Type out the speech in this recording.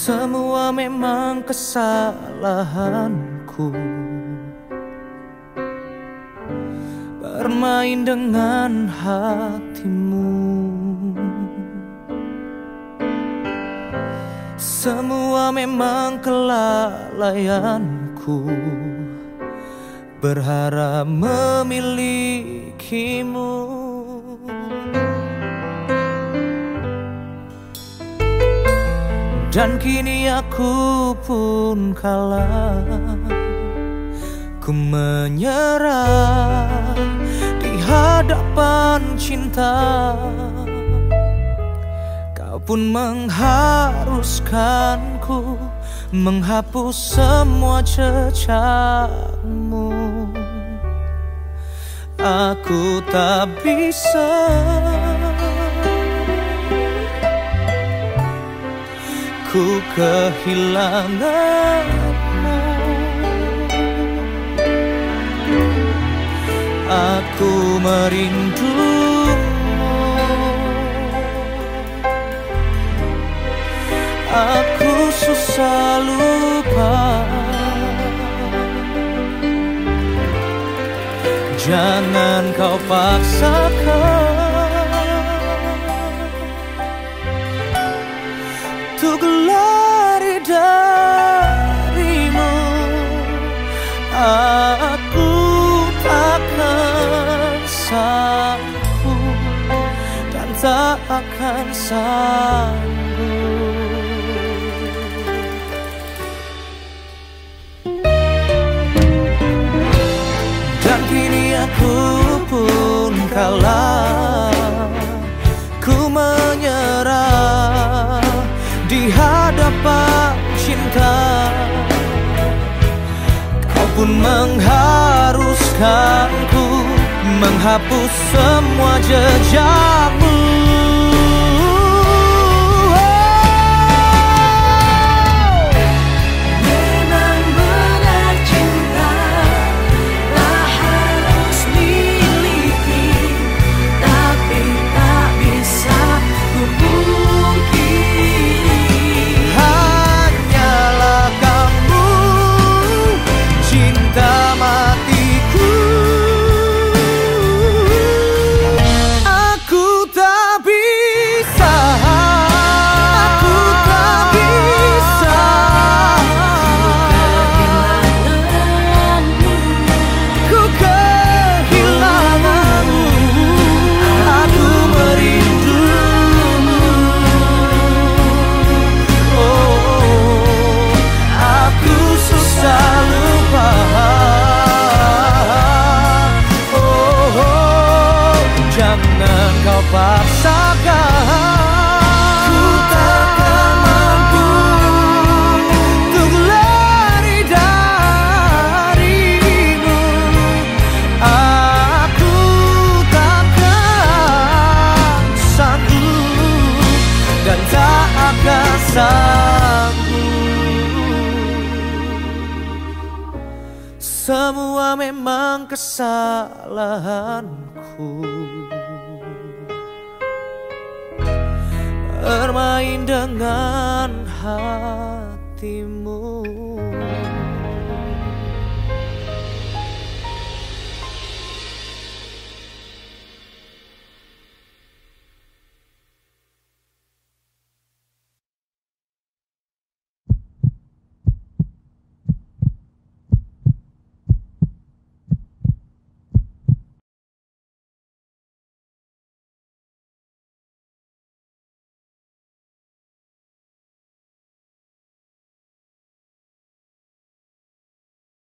Semua memang kesalahanku, bermain dengan hatimu. Semua memang kelalaianku, berharap memilikimu. Dan kini aku pun kalah, ku menyerah di hadapan cinta. Kau pun mengharuskanku menghapus semua jejakmu. Aku tak bisa, ku kehilanganmu. Aku merindumu. Aku susah lupa. Jangan kau paksakan untuk lari darimu. Aku takkan sanggup dan tak akan sanggup. Dan kini aku pun kalah, ku menyerah di hadapan cinta. Kau pun mengharuskanku menghapus semua jejakmu. Jangan kau paksakan, ku takkan mampu untuk lari darimu. Aku takkan sanggup dan tak akan sanggup. Semua memang kesalahanku, bermain dengan hatimu.